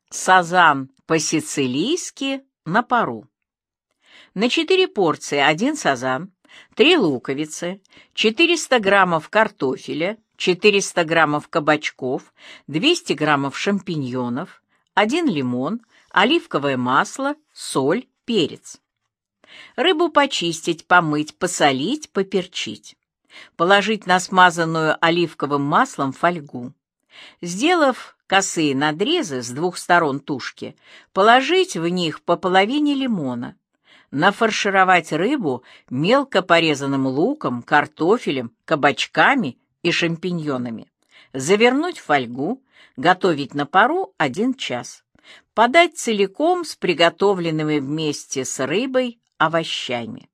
Сазан по-сицилийски на пару. На 4 порции 1 сазан, 3 луковицы, 400 граммов картофеля, 400 граммов кабачков, 200 граммов шампиньонов, 1 лимон, оливковое масло, соль, перец. Рыбу почистить, помыть, посолить, поперчить. Положить на смазанную оливковым маслом фольгу. Сделав косые надрезы с 2 сторон тушки, положить в них по половине лимона. Нафаршировать рыбу мелко порезанным луком, картофелем, кабачками и шампиньонами. Завернуть в фольгу, готовить на пару 1 час. Подать целиком с приготовленными вместе с рыбой овощами.